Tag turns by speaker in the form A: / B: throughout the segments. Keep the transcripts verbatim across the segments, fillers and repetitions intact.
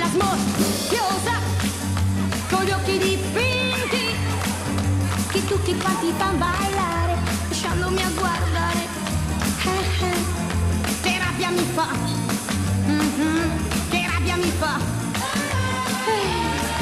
A: smorfiosa, con gli occhi dipinti, che tutti quanti fan ballare, lasciandomi a guardare. Eh, eh. Che rabbia mi fa, mm-hmm. Che rabbia mi fa. Eh.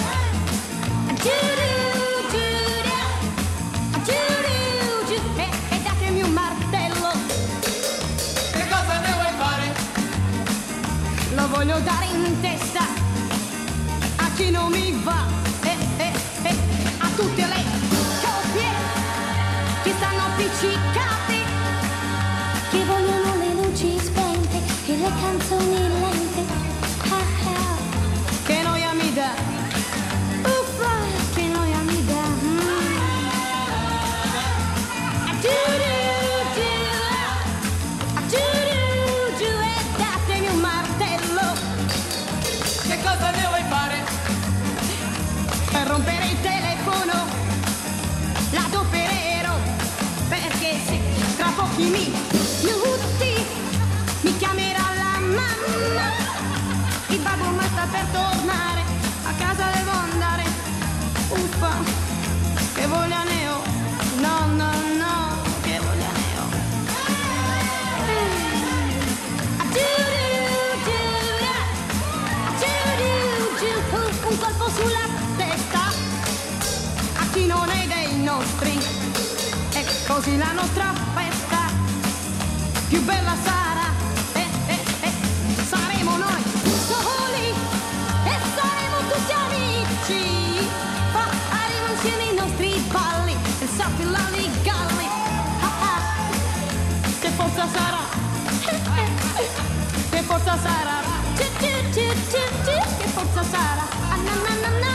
A: Giuru, giura, giuru, giù, e, e datemi un martello.
B: Che cosa ne vuoi fare?
A: Lo voglio dare in testa a chi non mi va, eh, eh, eh, a tutte le coppie che stanno appiccicate, che vogliono le luci spente e le canzoni lente. Ah, ah. Che noia mi dà, uffa, che noia mi dà. Mm. Giuru, giù, giuru, giù, e datemi un martello.
B: Che cosa ne vuoi fare?
A: Per rompere il telefono l'adopererò, perché se tra pochi minuti mi chiamerà la mamma, il babbo ma sta per tornare, a casa devo andare. Uffa, che voglia ne ho, no no no, che voglia ne ho. Ah, giuru, giura, giuru, giù, un colpo sulla testa a chi non è dei nostri, e così la nostra festa più bella sarà, eh, eh, eh. Saremo noi soli e saremo tutti amici, faremo insieme i nostri balli e sappi galli. Ah, ah. Che forza sarà, eh, eh, eh. Che forza sarà, ci, ci, ci, ci, ci. Che forza sarà, ah, na, na, na, na.